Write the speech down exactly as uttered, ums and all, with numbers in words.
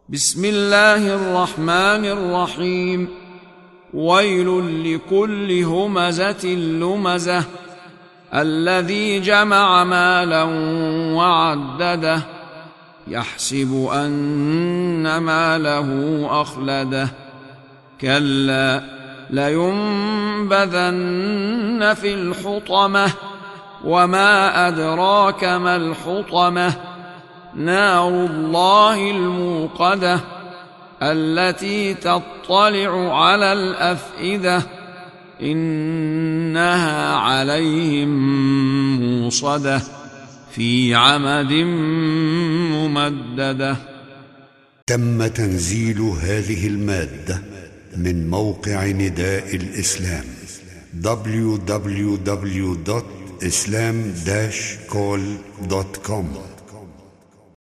بسم الله الرحمن الرحيم. ويل لكل همزة لمزة الذي جمع مالا وعدده يحسب أن ماله أخلده كلا لينبذن في الحطمة وما أدراك ما الحطمة نار الله الموقدة التي تطلع على الأفئدة إنها عليهم موصدة في عمد ممددة. تم تنزيل هذه المادة من موقع نداء الإسلام دبليو دبليو دبليو دوت إسلام داش كول دوت كوم.